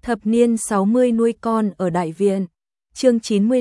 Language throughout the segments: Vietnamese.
Thập niên 60 nuôi con ở đại viện. Chương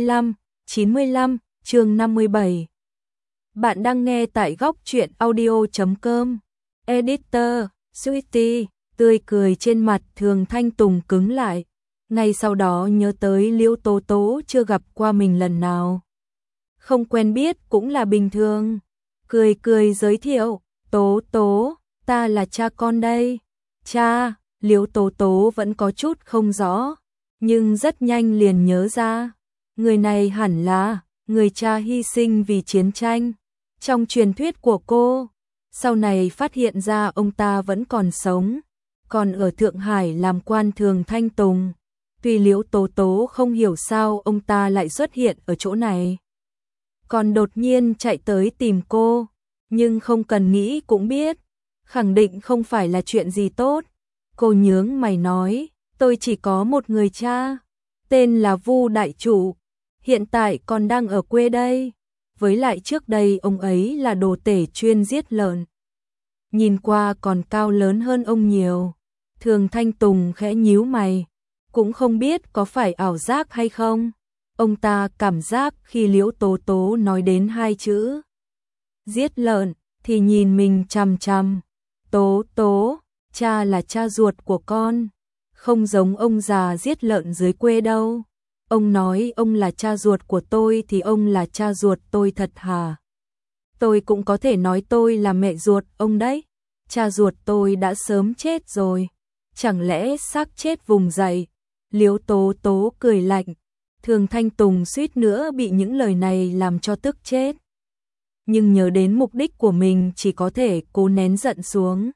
95, chương 57. Bạn đang nghe tại góc truyện audio.com. Editor, Sweetie, tươi cười trên mặt Thường Thanh Tùng cứng lại. Ngay sau đó nhớ tới Liễu Tố Tố chưa gặp qua mình lần nào. Không quen biết cũng là bình thường. Cười cười giới thiệu, Tố Tố, ta là cha con đây. Cha, Liễu Tố Tố vẫn có chút không rõ, nhưng rất nhanh liền nhớ ra. Người này hẳn là người cha hy sinh vì chiến tranh trong truyền thuyết của cô. Sau này phát hiện ra ông ta vẫn còn sống, còn ở Thượng Hải làm quan Thường Thanh Tùng. Tuy Liễu Tố Tố không hiểu sao ông ta lại xuất hiện ở chỗ này, còn đột nhiên chạy tới tìm cô, nhưng không cần nghĩ cũng biết, khẳng định không phải là chuyện gì tốt. Cô nhướng mày nói, tôi chỉ có một người cha, tên là Vu Đại Chủ, hiện tại còn đang ở quê đây. Với lại trước đây ông ấy là đồ tể chuyên giết lợn, nhìn qua còn cao lớn hơn ông nhiều. Thường Thanh Tùng khẽ nhíu mày, cũng không biết có phải ảo giác hay không. Ông ta cảm giác khi Liễu Tố Tố nói đến hai chữ giết lợn thì nhìn mình chằm chằm. Tố Tố, cha là cha ruột của con, không giống ông già giết lợn dưới quê đâu. Ông nói ông là cha ruột của tôi thì ông là cha ruột tôi thật hả? Tôi cũng có thể nói tôi là mẹ ruột ông đấy. Cha ruột tôi đã sớm chết rồi, chẳng lẽ xác chết vùng dậy? Liễu Tố Tố cười lạnh. Thường Thanh Tùng suýt nữa bị những lời này làm cho tức chết, nhưng nhớ đến mục đích của mình chỉ có thể cố nén giận xuống.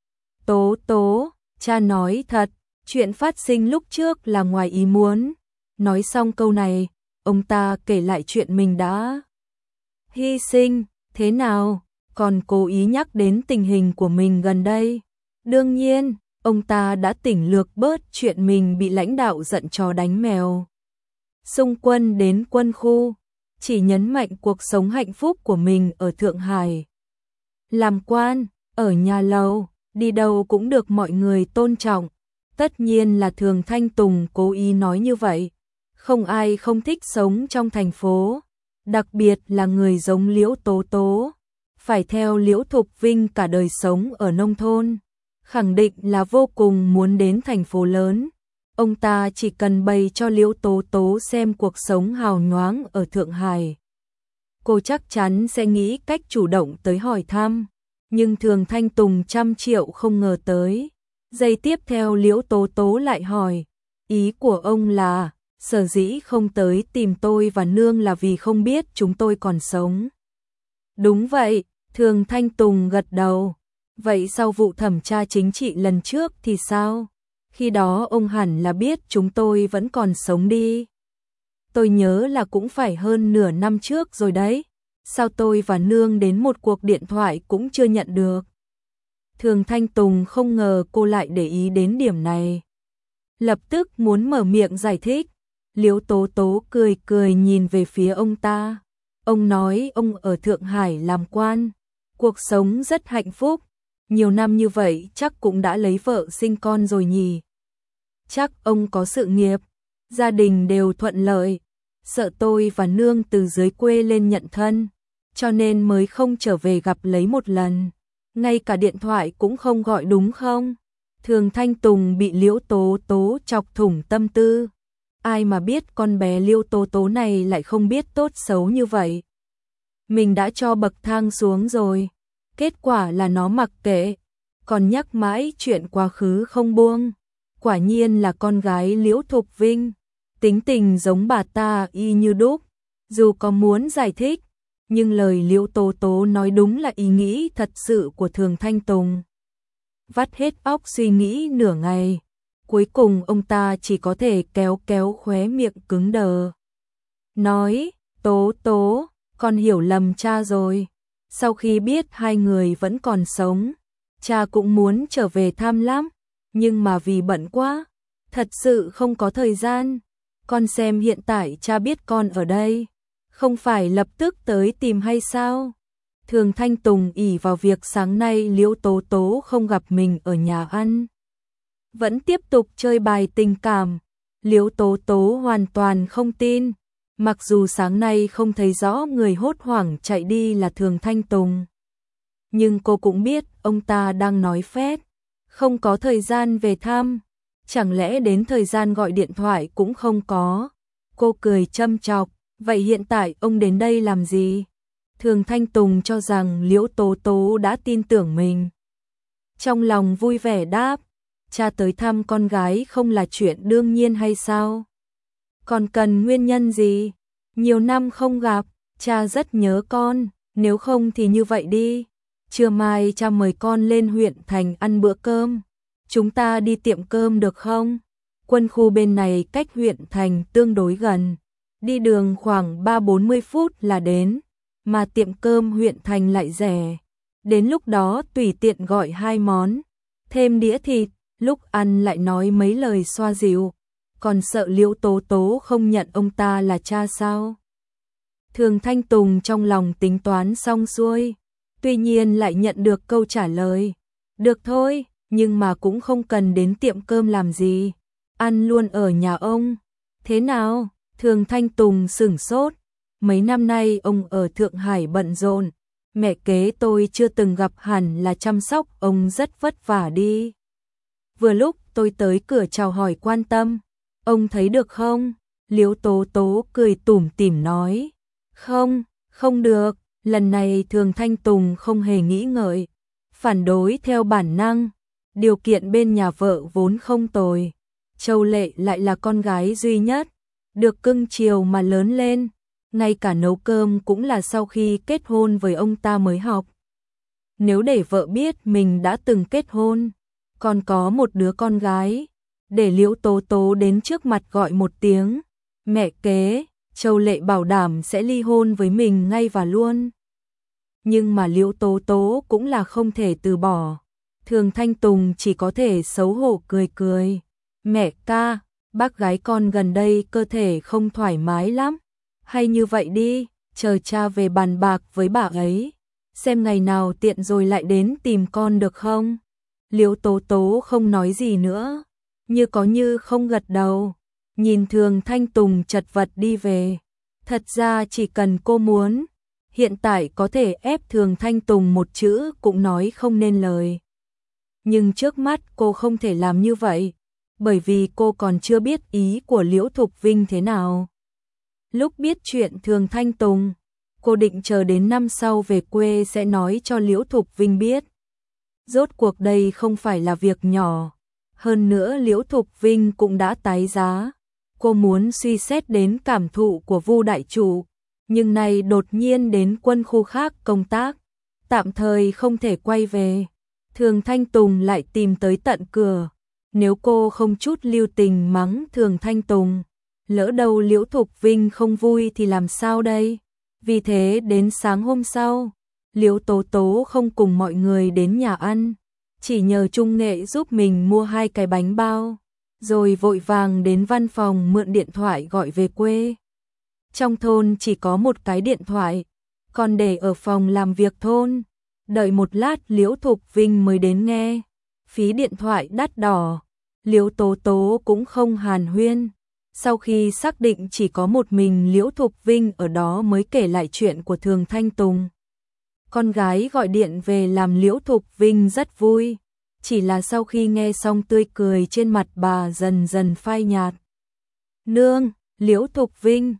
Tố Tố, cha nói thật, chuyện phát sinh lúc trước là ngoài ý muốn. Nói xong câu này, ông ta kể lại chuyện mình đã hy sinh, thế nào, còn cố ý nhắc đến tình hình của mình gần đây. Đương nhiên, ông ta đã tỉnh lược bớt chuyện mình bị lãnh đạo giận chó đánh mèo xung quân đến quân khu, chỉ nhấn mạnh cuộc sống hạnh phúc của mình ở Thượng Hải. Làm quan, ở nhà lầu, đi đâu cũng được mọi người tôn trọng. Tất nhiên là Thường Thanh Tùng cố ý nói như vậy. Không ai không thích sống trong thành phố, đặc biệt là người giống Liễu Tố Tố. Phải theo Liễu Thục Vinh cả đời sống ở nông thôn, khẳng định là vô cùng muốn đến thành phố lớn. Ông ta chỉ cần bày cho Liễu Tố Tố xem cuộc sống hào nhoáng ở Thượng Hải, cô chắc chắn sẽ nghĩ cách chủ động tới hỏi thăm. Nhưng Thường Thanh Tùng 100.000.000 không ngờ tới. Giây tiếp theo Liễu Tố Tố lại hỏi, ý của ông là, sở dĩ không tới tìm tôi và nương là vì không biết chúng tôi còn sống. Đúng vậy, Thường Thanh Tùng gật đầu. Vậy sau vụ thẩm tra chính trị lần trước thì sao? Khi đó ông hẳn là biết chúng tôi vẫn còn sống đi. Tôi nhớ là cũng phải hơn nửa năm trước rồi đấy. Sao tôi và nương đến một cuộc điện thoại cũng chưa nhận được? Thường Thanh Tùng không ngờ cô lại để ý đến điểm này, lập tức muốn mở miệng giải thích. Liễu Tố Tố cười cười nhìn về phía ông ta. Ông nói ông ở Thượng Hải làm quan, cuộc sống rất hạnh phúc. Nhiều năm như vậy chắc cũng đã lấy vợ sinh con rồi nhỉ? Chắc ông có sự nghiệp, gia đình đều thuận lợi. Sợ tôi và nương từ dưới quê lên nhận thân, cho nên mới không trở về gặp lấy một lần. Ngay cả điện thoại cũng không gọi đúng không? Thường Thanh Tùng bị Liễu Tố Tố chọc thủng tâm tư. Ai mà biết con bé Liễu Tố Tố này lại không biết tốt xấu như vậy. Mình đã cho bậc thang xuống rồi, kết quả là nó mặc kệ, còn nhắc mãi chuyện quá khứ không buông. Quả nhiên là con gái Liễu Thục Vinh, tính tình giống bà ta y như đúc. Dù có muốn giải thích, nhưng lời Liễu Tố Tố nói đúng là ý nghĩ thật sự của Thường Thanh Tùng. Vắt hết óc suy nghĩ nửa ngày, cuối cùng ông ta chỉ có thể kéo kéo khóe miệng cứng đờ. Nói, Tố Tố, con hiểu lầm cha rồi. Sau khi biết hai người vẫn còn sống, cha cũng muốn trở về thăm lắm, nhưng mà vì bận quá, thật sự không có thời gian. Con xem hiện tại cha biết con ở đây, không phải lập tức tới tìm hay sao? Thường Thanh Tùng ỷ vào việc sáng nay Liễu Tố Tố không gặp mình ở nhà ăn, vẫn tiếp tục chơi bài tình cảm. Liễu Tố Tố hoàn toàn không tin, mặc dù sáng nay không thấy rõ người hốt hoảng chạy đi là Thường Thanh Tùng. Nhưng cô cũng biết ông ta đang nói phét, không có thời gian về thăm, chẳng lẽ đến thời gian gọi điện thoại cũng không có. Cô cười châm chọc, vậy hiện tại ông đến đây làm gì? Thường Thanh Tùng cho rằng Liễu Tố Tố đã tin tưởng mình. Trong lòng vui vẻ đáp, cha tới thăm con gái không là chuyện đương nhiên hay sao? Còn cần nguyên nhân gì? Nhiều năm không gặp, cha rất nhớ con, nếu không thì như vậy đi. Trưa mai cha mời con lên huyện thành ăn bữa cơm. Chúng ta đi tiệm cơm được không? Quân khu bên này cách huyện thành tương đối gần. Đi đường khoảng 3-40 phút là đến. Mà tiệm cơm huyện thành lại rẻ. Đến lúc đó tùy tiện gọi 2 món. Thêm đĩa thịt, lúc ăn lại nói mấy lời xoa dịu. Còn sợ Liễu Tố Tố không nhận ông ta là cha sao? Thường Thanh Tùng trong lòng tính toán xong xuôi. Tuy nhiên lại nhận được câu trả lời. Được thôi, nhưng mà cũng không cần đến tiệm cơm làm gì. Ăn luôn ở nhà ông. Thế nào? Thường Thanh Tùng sửng sốt. Mấy năm nay ông ở Thượng Hải bận rộn. Mẹ kế tôi chưa từng gặp, hẳn là chăm sóc ông rất vất vả đi. Vừa lúc tôi tới cửa chào hỏi quan tâm. Ông thấy được không? Liễu Tố Tố cười tủm tỉm nói. Không, không được. Lần này Thường Thanh Tùng không hề nghĩ ngợi. Phản đối theo bản năng. Điều kiện bên nhà vợ vốn không tồi. Châu Lệ lại là con gái duy nhất. Được cưng chiều mà lớn lên. Ngay cả nấu cơm cũng là sau khi kết hôn với ông ta mới học. Nếu để vợ biết mình đã từng kết hôn, còn có một đứa con gái, để Liễu Tố Tố đến trước mặt gọi một tiếng mẹ kế, Châu Lệ bảo đảm sẽ ly hôn với mình ngay và luôn. Nhưng mà Liễu Tố Tố cũng là không thể từ bỏ. Thường Thanh Tùng chỉ có thể xấu hổ cười cười. Mẹ ca, bác gái con gần đây cơ thể không thoải mái lắm. Hay như vậy đi, chờ cha về bàn bạc với bà ấy. Xem ngày nào tiện rồi lại đến tìm con được không? Liễu Tố Tố không nói gì nữa. Như có như không gật đầu. Nhìn Thường Thanh Tùng chật vật đi về. Thật ra chỉ cần cô muốn, hiện tại có thể ép Thường Thanh Tùng một chữ cũng nói không nên lời. Nhưng trước mắt cô không thể làm như vậy, bởi vì cô còn chưa biết ý của Liễu Thục Vinh thế nào. Lúc biết chuyện Thường Thanh Tùng, cô định chờ đến năm sau về quê sẽ nói cho Liễu Thục Vinh biết. Rốt cuộc đây không phải là việc nhỏ. Hơn nữa Liễu Thục Vinh cũng đã tái giá. Cô muốn suy xét đến cảm thụ của Vu đại chủ, nhưng nay đột nhiên đến quân khu khác công tác, tạm thời không thể quay về. Thường Thanh Tùng lại tìm tới tận cửa. Nếu cô không chút lưu tình mắng Thường Thanh Tùng, lỡ đâu Liễu Thục Vinh không vui thì làm sao đây? Vì thế đến sáng hôm sau, Liễu Tố Tố không cùng mọi người đến nhà ăn, chỉ nhờ Trung Nghệ giúp mình mua 2 cái bánh bao, rồi vội vàng đến văn phòng mượn điện thoại gọi về quê. Trong thôn chỉ có một cái điện thoại, còn để ở phòng làm việc thôn. Đợi một lát Liễu Thục Vinh mới đến nghe. Phí điện thoại đắt đỏ. Liễu Tố Tố cũng không hàn huyên. Sau khi xác định chỉ có một mình Liễu Thục Vinh ở đó mới kể lại chuyện của Thường Thanh Tùng. Con gái gọi điện về làm Liễu Thục Vinh rất vui. Chỉ là sau khi nghe xong tươi cười trên mặt bà dần dần phai nhạt. Nương, Liễu Thục Vinh,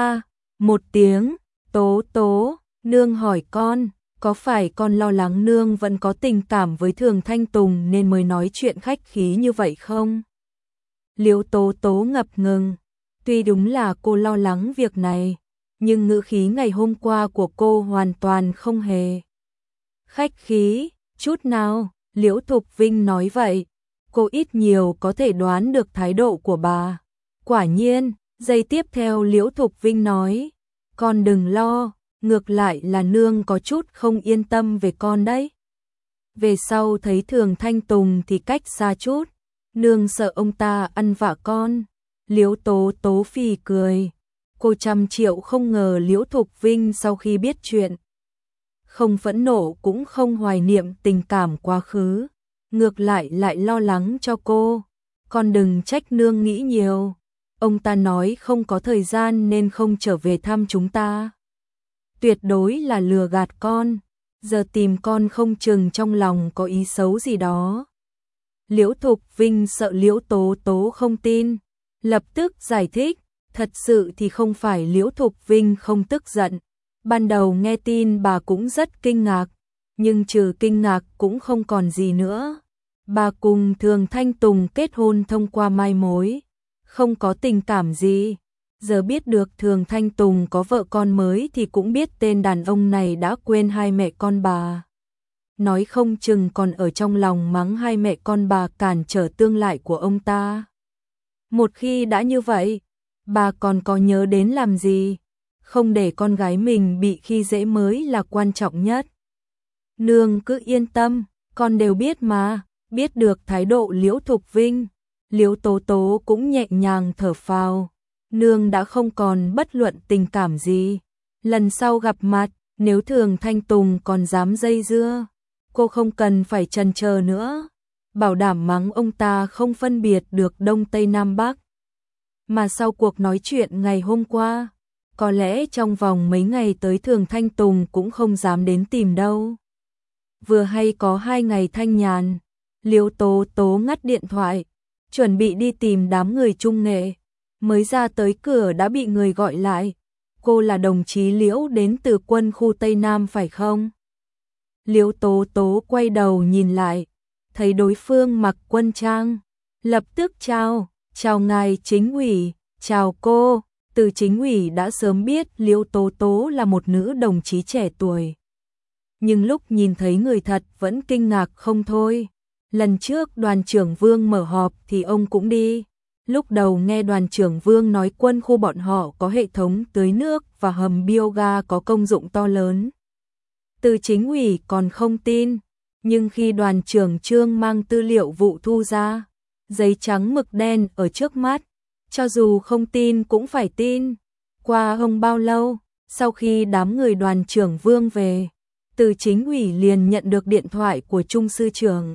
một tiếng, Tố Tố, nương hỏi con, có phải con lo lắng nương vẫn có tình cảm với Thường Thanh Tùng nên mới nói chuyện khách khí như vậy không? Liễu Tố Tố ngập ngừng, tuy đúng là cô lo lắng việc này, nhưng ngữ khí ngày hôm qua của cô hoàn toàn không hề khách khí, chút nào. Liễu Thục Vinh nói vậy, cô ít nhiều có thể đoán được thái độ của bà. Quả nhiên, giây tiếp theo Liễu Thục Vinh nói, con đừng lo, ngược lại là nương có chút không yên tâm về con đấy. Về sau thấy Thường Thanh Tùng thì cách xa chút, nương sợ ông ta ăn vạ con. Liễu Tố Tố phì cười, cô 100 triệu không ngờ Liễu Thục Vinh sau khi biết chuyện, không phẫn nộ cũng không hoài niệm tình cảm quá khứ, ngược lại lại lo lắng cho cô. Con đừng trách nương nghĩ nhiều. Ông ta nói không có thời gian nên không trở về thăm chúng ta. Tuyệt đối là lừa gạt con. Giờ tìm con không chừng trong lòng có ý xấu gì đó. Liễu Thục Vinh sợ Liễu Tố Tố không tin, lập tức giải thích. Thật sự thì không phải Liễu Thục Vinh không tức giận. Ban đầu nghe tin bà cũng rất kinh ngạc, nhưng trừ kinh ngạc cũng không còn gì nữa. Bà cùng Thường Thanh Tùng kết hôn thông qua mai mối, không có tình cảm gì. Giờ biết được Thường Thanh Tùng có vợ con mới thì cũng biết tên đàn ông này đã quên hai mẹ con bà. Nói không chừng còn ở trong lòng mắng hai mẹ con bà cản trở tương lai của ông ta. Một khi đã như vậy, bà còn có nhớ đến làm gì? Không để con gái mình bị khi dễ mới là quan trọng nhất. Nương cứ yên tâm, con đều biết mà. Biết được thái độ Liễu Thục Vinh, Liễu Tố Tố cũng nhẹ nhàng thở phào. Nương đã không còn bất luận tình cảm gì. Lần sau gặp mặt, nếu Thường Thanh Tùng còn dám dây dưa, cô không cần phải chần chờ nữa. Bảo đảm mắng ông ta không phân biệt được Đông Tây Nam Bắc. Mà sau cuộc nói chuyện ngày hôm qua, có lẽ trong vòng mấy ngày tới Thường Thanh Tùng cũng không dám đến tìm đâu. Vừa hay có 2 ngày thanh nhàn, Liễu Tố Tố ngắt điện thoại, chuẩn bị đi tìm đám người Trung Nghệ. Mới ra tới cửa đã bị người gọi lại. Cô là đồng chí Liễu đến từ quân khu Tây Nam phải không? Liễu Tố Tố quay đầu nhìn lại, thấy đối phương mặc quân trang, lập tức chào ngài chính ủy, chào cô. Từ chính ủy đã sớm biết Liễu Tố Tố là một nữ đồng chí trẻ tuổi. Nhưng lúc nhìn thấy người thật vẫn kinh ngạc không thôi. Lần trước đoàn trưởng Vương mở họp thì ông cũng đi. Lúc đầu nghe đoàn trưởng Vương nói quân khu bọn họ có hệ thống tưới nước và hầm bioga có công dụng to lớn. Từ chính ủy còn không tin, nhưng khi đoàn trưởng Trương mang tư liệu vụ thu ra, giấy trắng mực đen ở trước mắt, cho dù không tin cũng phải tin. Qua không bao lâu, sau khi đám người đoàn trưởng Vương về, Từ chính ủy liền nhận được điện thoại của Trung sư trưởng.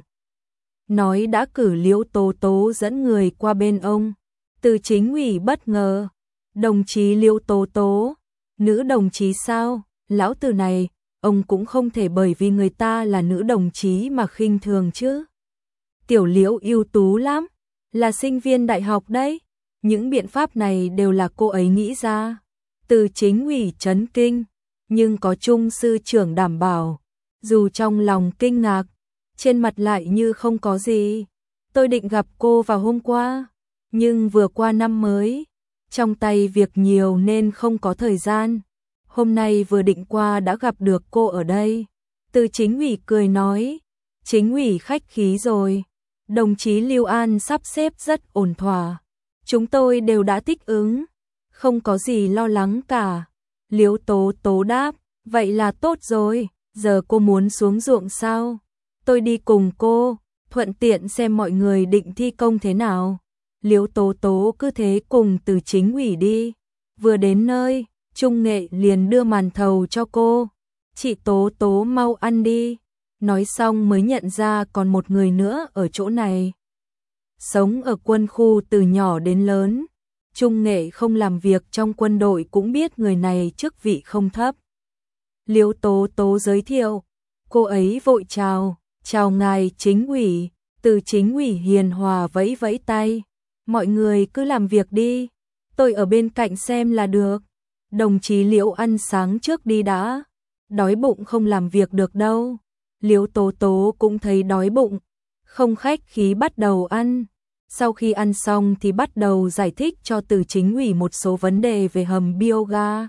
Nói đã cử Liễu Tố Tố dẫn người qua bên ông. Từ chính ủy bất ngờ. Đồng chí Liễu Tố Tố, nữ đồng chí sao? Lão Từ này, ông cũng không thể bởi vì người ta là nữ đồng chí mà khinh thường chứ. Tiểu Liễu ưu tú lắm, là sinh viên đại học đấy. Những biện pháp này đều là cô ấy nghĩ ra. Từ chính ủy chấn kinh, nhưng có Trung sư trưởng đảm bảo. Dù trong lòng kinh ngạc, trên mặt lại như không có gì. Tôi định gặp cô vào hôm qua, nhưng vừa qua năm mới, trong tay việc nhiều nên không có thời gian. Hôm nay vừa định qua đã gặp được cô ở đây. Từ chính ủy cười nói, chính ủy khách khí rồi. Đồng chí Lưu An sắp xếp rất ổn thỏa. Chúng tôi đều đã thích ứng, không có gì lo lắng cả. Liễu Tố Tố đáp, vậy là tốt rồi, giờ cô muốn xuống ruộng sao? Tôi đi cùng cô, thuận tiện xem mọi người định thi công thế nào. Liễu Tố Tố cứ thế cùng Từ chính ủy đi. Vừa đến nơi, Trung Nghệ liền đưa màn thầu cho cô. Chị Tố Tố mau ăn đi. Nói xong mới nhận ra còn một người nữa ở chỗ này. Sống ở quân khu từ nhỏ đến lớn, Trung Nghệ không làm việc trong quân đội cũng biết người này chức vị không thấp. Liễu Tố Tố giới thiệu, cô ấy vội chào ngài chính ủy. Từ chính ủy hiền hòa vẫy vẫy tay, mọi người cứ làm việc đi, tôi ở bên cạnh xem là được. Đồng chí Liễu ăn sáng trước đi đã, đói bụng không làm việc được đâu. Liễu Tố Tố cũng thấy đói bụng, không khách khí bắt đầu ăn. Sau khi ăn xong thì bắt đầu giải thích cho Từ chính ủy một số vấn đề về hầm bioga.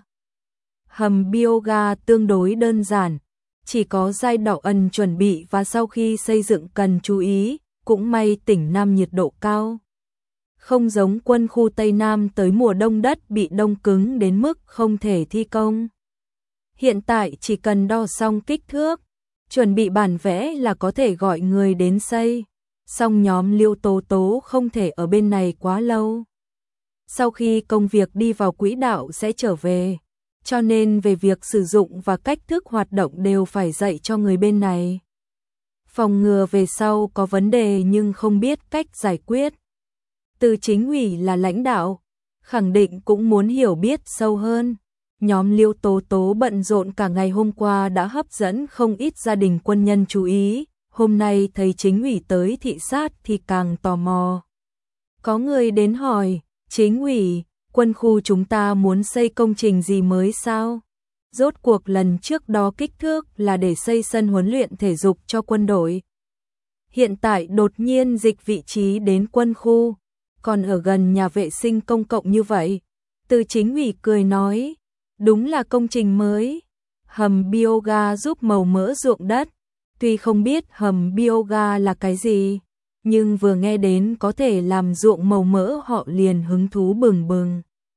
Hầm bioga tương đối đơn giản, chỉ có giai đoạn chuẩn bị và sau khi xây dựng cần chú ý, cũng may tỉnh Nam nhiệt độ cao. Không giống quân khu Tây Nam tới mùa đông đất bị đông cứng đến mức không thể thi công. Hiện tại chỉ cần đo xong kích thước, chuẩn bị bản vẽ là có thể gọi người đến xây. Song nhóm Liễu Tố Tố không thể ở bên này quá lâu. Sau khi công việc đi vào quỹ đạo sẽ trở về, cho nên về việc sử dụng và cách thức hoạt động đều phải dạy cho người bên này. phòng ngừa về sau có vấn đề nhưng không biết cách giải quyết. Từ chính ủy là lãnh đạo, khẳng định cũng muốn hiểu biết sâu hơn. Nhóm Liễu Tố Tố bận rộn cả ngày hôm qua đã hấp dẫn không ít gia đình quân nhân chú ý, hôm nay thấy chính ủy tới thị sát thì càng tò mò. Có người đến hỏi, chính ủy, quân khu chúng ta muốn xây công trình gì mới sao? Rốt cuộc lần trước đó kích thước là để xây sân huấn luyện thể dục cho quân đội. Hiện tại đột nhiên dịch vị trí đến quân khu, còn ở gần nhà vệ sinh công cộng như vậy. Từ chính ủy cười nói, đúng là công trình mới, hầm bioga giúp màu mỡ ruộng đất. Tuy không biết hầm bioga là cái gì, nhưng vừa nghe đến có thể làm ruộng màu mỡ họ liền hứng thú bừng bừng.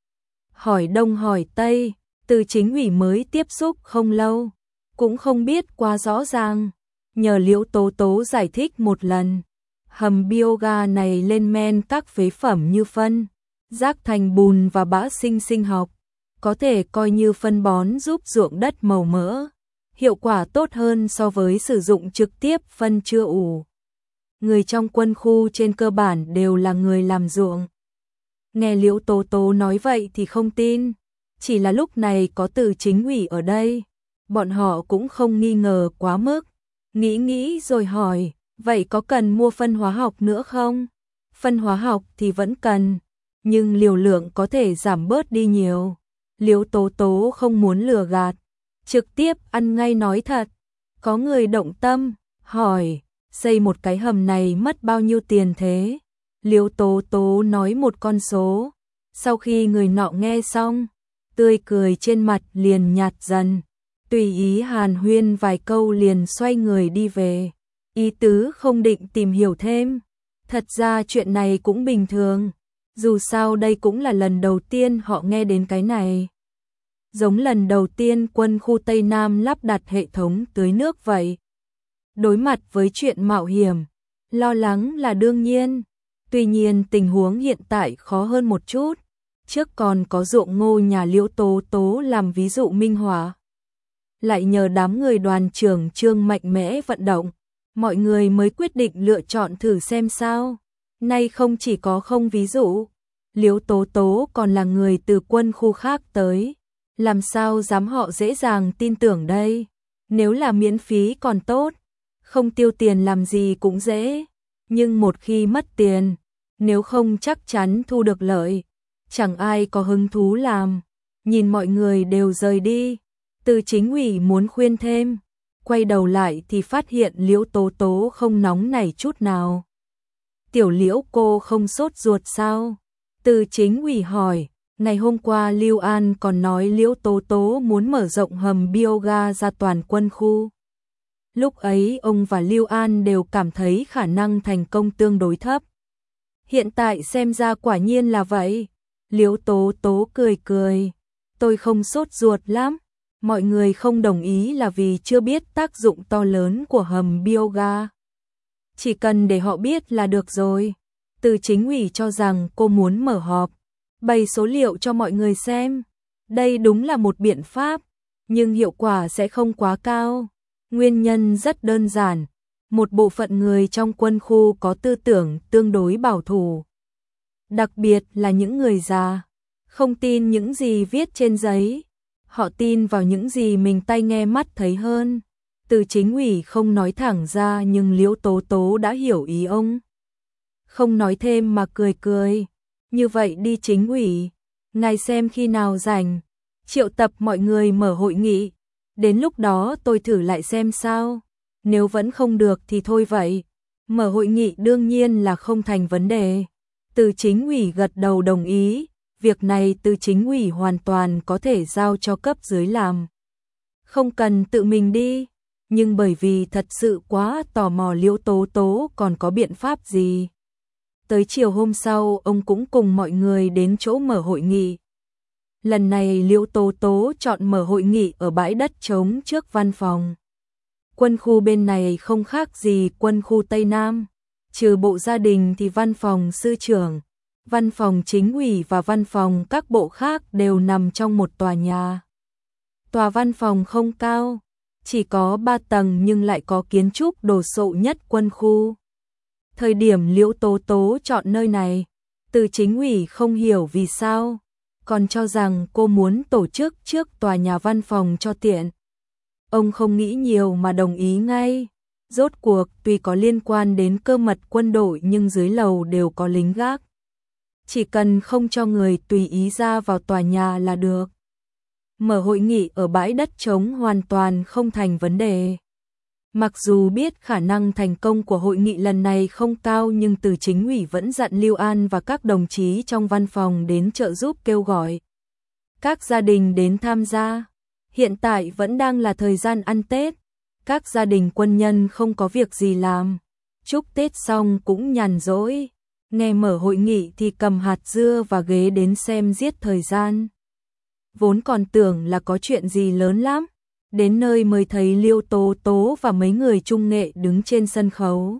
Hỏi đông hỏi tây, từ chính ủy mới tiếp xúc không lâu, cũng không biết quá rõ ràng. Nhờ Liễu Tố Tố giải thích một lần, hầm bioga này lên men các phế phẩm như phân, rác thành bùn và bã sinh học, có thể coi như phân bón giúp ruộng đất màu mỡ, hiệu quả tốt hơn so với sử dụng trực tiếp phân chưa ủ. Người trong quân khu trên cơ bản đều là người làm ruộng. Nghe Liễu Tố Tố nói vậy thì không tin, chỉ là lúc này có từ chính ủy ở đây, bọn họ cũng không nghi ngờ quá mức. Nghĩ rồi hỏi, vậy có cần mua phân hóa học nữa không? Phân hóa học thì vẫn cần, nhưng liều lượng có thể giảm bớt đi nhiều. Liễu Tố Tố không muốn lừa gạt, trực tiếp ăn ngay nói thật. Có người động tâm, hỏi, xây một cái hầm này mất bao nhiêu tiền thế? Liễu Tố Tố nói một con số. Sau khi người nọ nghe xong, tươi cười trên mặt liền nhạt dần. Tùy ý hàn huyên vài câu liền xoay người đi về. Ý tứ không định tìm hiểu thêm. Thật ra chuyện này cũng bình thường. Dù sao đây cũng là lần đầu tiên họ nghe đến cái này. Giống lần đầu tiên quân khu Tây Nam lắp đặt hệ thống tưới nước vậy. Đối mặt với chuyện mạo hiểm, lo lắng là đương nhiên. Tuy nhiên tình huống hiện tại khó hơn một chút. Trước còn có ruộng ngô nhà Liễu Tố Tố làm ví dụ minh họa. Lại nhờ đám người đoàn trưởng Trương mạnh mẽ vận động, mọi người mới quyết định lựa chọn thử xem sao. Nay không chỉ có không ví dụ, Liễu Tố Tố còn là người từ quân khu khác tới. Làm sao dám họ dễ dàng tin tưởng đây? Nếu là miễn phí còn tốt, không tiêu tiền làm gì cũng dễ. Nhưng một khi mất tiền, nếu không chắc chắn thu được lợi, chẳng ai có hứng thú làm. Nhìn mọi người đều rời đi, từ chính ủy muốn khuyên thêm, quay đầu lại thì phát hiện Liễu Tố Tố không nóng nảy chút nào. Tiểu Liễu cô không sốt ruột sao? Từ chính ủy hỏi, ngày hôm qua Lưu An còn nói Liễu Tố Tố muốn mở rộng hầm bioga ra toàn quân khu. Lúc ấy ông và Lưu An đều cảm thấy khả năng thành công tương đối thấp. Hiện tại xem ra quả nhiên là vậy. Liễu Tố Tố cười cười, tôi không sốt ruột lắm. Mọi người không đồng ý là vì chưa biết tác dụng to lớn của hầm bioga. Chỉ cần để họ biết là được rồi. Từ chính ủy cho rằng cô muốn mở họp, bày số liệu cho mọi người xem. Đây đúng là một biện pháp, nhưng hiệu quả sẽ không quá cao. Nguyên nhân rất đơn giản, một bộ phận người trong quân khu có tư tưởng tương đối bảo thủ. Đặc biệt là những người già, không tin những gì viết trên giấy. Họ tin vào những gì mình tai nghe mắt thấy hơn. Từ chính ủy không nói thẳng ra nhưng Liễu Tố Tố đã hiểu ý ông. Không nói thêm mà cười cười. Như vậy đi chính ủy, ngài xem khi nào rảnh, triệu tập mọi người mở hội nghị. Đến lúc đó tôi thử lại xem sao. Nếu vẫn không được thì thôi vậy. Mở hội nghị đương nhiên là không thành vấn đề. Từ chính ủy gật đầu đồng ý. Việc này từ chính ủy hoàn toàn có thể giao cho cấp dưới làm. Không cần tự mình đi. Nhưng bởi vì thật sự quá tò mò Liễu Tố Tố còn có biện pháp gì. Tới chiều hôm sau ông cũng cùng mọi người đến chỗ mở hội nghị. Lần này Liễu Tố Tố chọn mở hội nghị ở bãi đất trống trước văn phòng. Quân khu bên này không khác gì quân khu Tây Nam. Trừ bộ gia đình thì văn phòng sư trưởng, văn phòng chính ủy và văn phòng các bộ khác đều nằm trong một tòa nhà. Tòa văn phòng không cao, Chỉ có 3 tầng nhưng lại có kiến trúc đồ sộ nhất quân khu. Thời điểm Liễu Tố Tố chọn nơi này, Từ Chính ủy không hiểu vì sao, còn cho rằng cô muốn tổ chức trước tòa nhà văn phòng cho tiện. Ông không nghĩ nhiều mà đồng ý ngay. Rốt cuộc tuy có liên quan đến cơ mật quân đội nhưng dưới lầu đều có lính gác. Chỉ cần không cho người tùy ý ra vào tòa nhà là được. Mở hội nghị ở bãi đất trống hoàn toàn không thành vấn đề. Mặc dù biết khả năng thành công của hội nghị lần này không cao nhưng Từ Chính ủy vẫn dặn Lưu An và các đồng chí trong văn phòng đến trợ giúp kêu gọi các gia đình đến tham gia. Hiện tại vẫn đang là thời gian ăn Tết, các gia đình quân nhân không có việc gì làm, chúc Tết xong cũng nhàn rỗi, nghe mở hội nghị thì cầm hạt dưa và ghế đến xem giết thời gian. Vốn còn tưởng là có chuyện gì lớn lắm, đến nơi mới thấy Liễu Tố Tố và mấy người trung nghệ đứng trên sân khấu.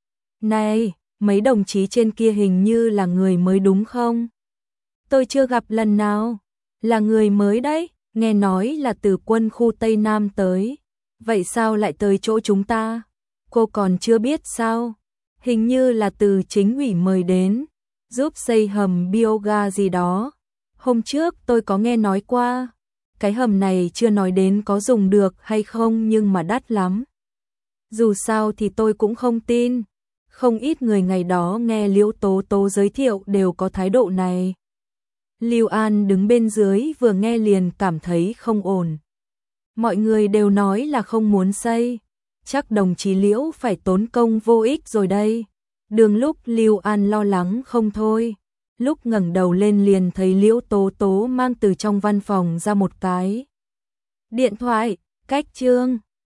Này, mấy đồng chí trên kia hình như là người mới đúng không? Tôi chưa gặp lần nào, là người mới đấy, nghe nói là từ quân khu Tây Nam tới. Vậy sao lại tới chỗ chúng ta? Cô còn chưa biết sao? Hình như là Từ Chính ủy mời đến, giúp xây hầm bioga gì đó. Hôm trước tôi có nghe nói qua, cái hầm này chưa nói đến có dùng được hay không nhưng mà đắt lắm. Dù sao thì tôi cũng không tin, không ít người ngày đó nghe Liễu Tố Tố giới thiệu đều có thái độ này. Lưu An đứng bên dưới vừa nghe liền cảm thấy không ổn. Mọi người đều nói là không muốn xây, chắc đồng chí Liễu phải tốn công vô ích rồi đây. Đường lúc Lưu An lo lắng không thôi, lúc ngẩng đầu lên liền thấy Liễu Tố Tố mang từ trong văn phòng ra một cái điện thoại, cách chương.